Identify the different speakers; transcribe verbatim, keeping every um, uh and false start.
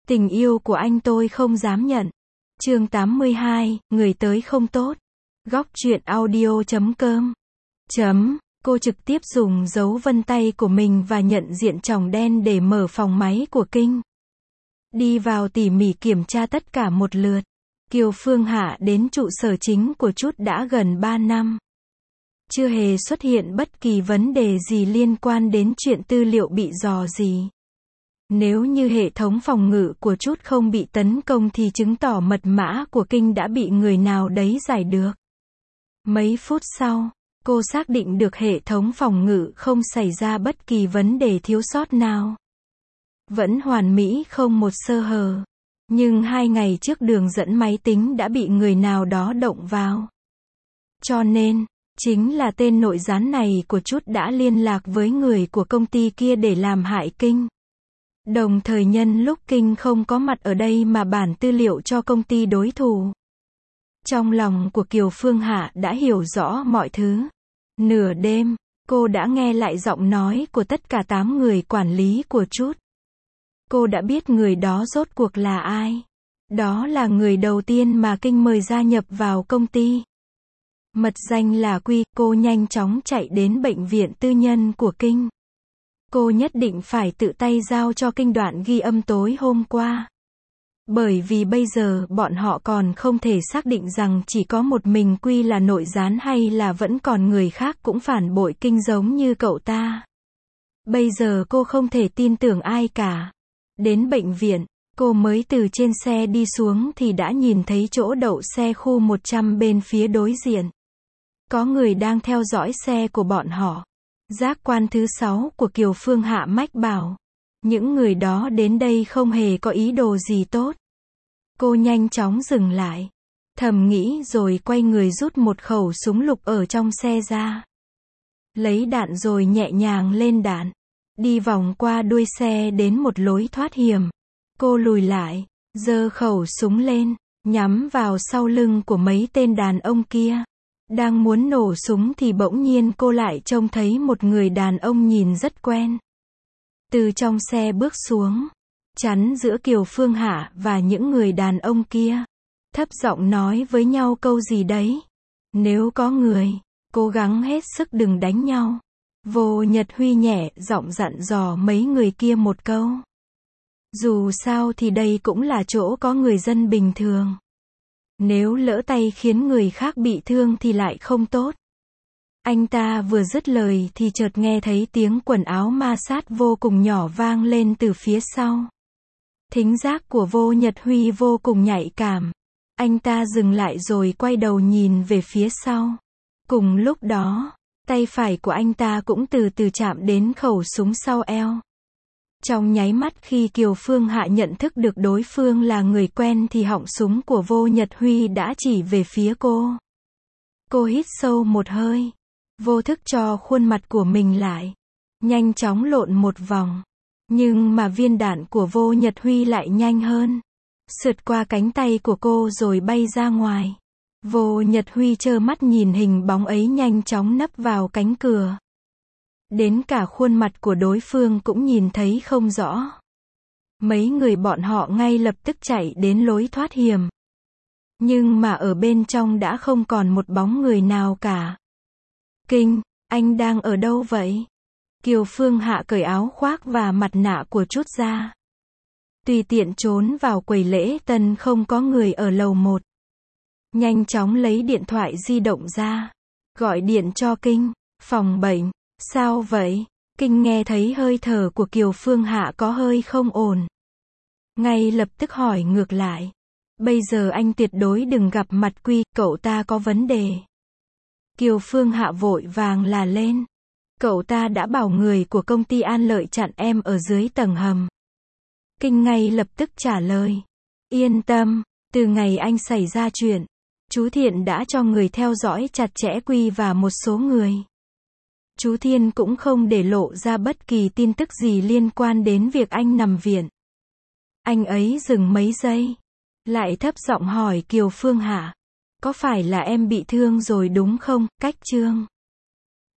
Speaker 1: Tình yêu của anh tôi không dám nhận. Chương tám mươi hai, người tới không tốt. Góc truyện audio chấm com. Chấm. Cô trực tiếp dùng dấu vân tay của mình và nhận diện tròng đen để mở phòng máy của Kinh. Đi vào tỉ mỉ kiểm tra tất cả một lượt. Kiều Phương Hạ đến trụ sở chính của chút đã gần ba năm. Chưa hề xuất hiện bất kỳ vấn đề gì liên quan đến chuyện tư liệu bị dò gì. Nếu như hệ thống phòng ngự của chút không bị tấn công thì chứng tỏ mật mã của Kinh đã bị người nào đấy giải được. Mấy phút sau, cô xác định được hệ thống phòng ngự không xảy ra bất kỳ vấn đề thiếu sót nào. Vẫn hoàn mỹ không một sơ hở. Nhưng hai ngày trước đường dẫn máy tính đã bị người nào đó động vào. Cho nên, chính là tên nội gián này của chút đã liên lạc với người của công ty kia để làm hại Kinh. Đồng thời nhân lúc Kinh không có mặt ở đây mà bản tư liệu cho công ty đối thủ. Trong lòng của Kiều Phương Hạ đã hiểu rõ mọi thứ. Nửa đêm, cô đã nghe lại giọng nói của tất cả tám người quản lý của chút. Cô đã biết người đó rốt cuộc là ai. Đó là người đầu tiên mà Kinh mời gia nhập vào công ty. Mật danh là Quy, cô nhanh chóng chạy đến bệnh viện tư nhân của Kinh. Cô nhất định phải tự tay giao cho Kinh đoạn ghi âm tối hôm qua. Bởi vì bây giờ bọn họ còn không thể xác định rằng chỉ có một mình Quy là nội gián hay là vẫn còn người khác cũng phản bội Kinh giống như cậu ta. Bây giờ cô không thể tin tưởng ai cả. Đến bệnh viện, cô mới từ trên xe đi xuống thì đã nhìn thấy chỗ đậu xe khu một trăm bên phía đối diện. Có người đang theo dõi xe của bọn họ. Giác quan thứ sáu của Kiều Phương Hạ mách bảo. Những người đó đến đây không hề có ý đồ gì tốt. Cô nhanh chóng dừng lại. Thầm nghĩ rồi quay người rút một khẩu súng lục ở trong xe ra. Lấy đạn rồi nhẹ nhàng lên đạn. Đi vòng qua đuôi xe đến một lối thoát hiểm. Cô lùi lại, giơ khẩu súng lên, nhắm vào sau lưng của mấy tên đàn ông kia. Đang muốn nổ súng thì bỗng nhiên cô lại trông thấy một người đàn ông nhìn rất quen. Từ trong xe bước xuống, chắn giữa Kiều Phương Hạ và những người đàn ông kia. Thấp giọng nói với nhau câu gì đấy. Nếu có người, cố gắng hết sức đừng đánh nhau. Vô Nhật Huy nhẹ giọng dặn dò mấy người kia một câu. Dù sao thì đây cũng là chỗ có người dân bình thường. Nếu lỡ tay khiến người khác bị thương thì lại không tốt. Anh ta vừa dứt lời thì chợt nghe thấy tiếng quần áo ma sát vô cùng nhỏ vang lên từ phía sau. Thính giác của Vô Nhật Huy vô cùng nhạy cảm. Anh ta dừng lại rồi quay đầu nhìn về phía sau. Cùng lúc đó, tay phải của anh ta cũng từ từ chạm đến khẩu súng sau eo. Trong nháy mắt khi Kiều Phương Hạ nhận thức được đối phương là người quen thì họng súng của Vô Nhật Huy đã chỉ về phía cô. Cô hít sâu một hơi. Vô thức cho khuôn mặt của mình lại. Nhanh chóng lộn một vòng. Nhưng mà viên đạn của Vô Nhật Huy lại nhanh hơn. Sượt qua cánh tay của cô rồi bay ra ngoài. Vô Nhật Huy trơ mắt nhìn hình bóng ấy nhanh chóng nấp vào cánh cửa. Đến cả khuôn mặt của đối phương cũng nhìn thấy không rõ. Mấy người bọn họ ngay lập tức chạy đến lối thoát hiểm. Nhưng mà ở bên trong đã không còn một bóng người nào cả. Kinh, anh đang ở đâu vậy? Kiều Phương Hạ cởi áo khoác và mặt nạ của chút ra. Tùy tiện trốn vào quầy lễ tân không có người ở lầu một. Nhanh chóng lấy điện thoại di động ra. Gọi điện cho Kinh, phòng bệnh. Sao vậy? Kinh nghe thấy hơi thở của Kiều Phương Hạ có hơi không ổn. Ngay lập tức hỏi ngược lại. Bây giờ anh tuyệt đối đừng gặp mặt Quy, cậu ta có vấn đề. Kiều Phương Hạ vội vàng là lên. Cậu ta đã bảo người của công ty An Lợi chặn em ở dưới tầng hầm. Kinh ngay lập tức trả lời. Yên tâm, từ ngày anh xảy ra chuyện, chú Thiện đã cho người theo dõi chặt chẽ Quy và một số người. Chú Thiên cũng không để lộ ra bất kỳ tin tức gì liên quan đến việc anh nằm viện. Anh ấy dừng mấy giây. Lại thấp giọng hỏi Kiều Phương Hạ. Có phải là em bị thương rồi đúng không, Cách Trương?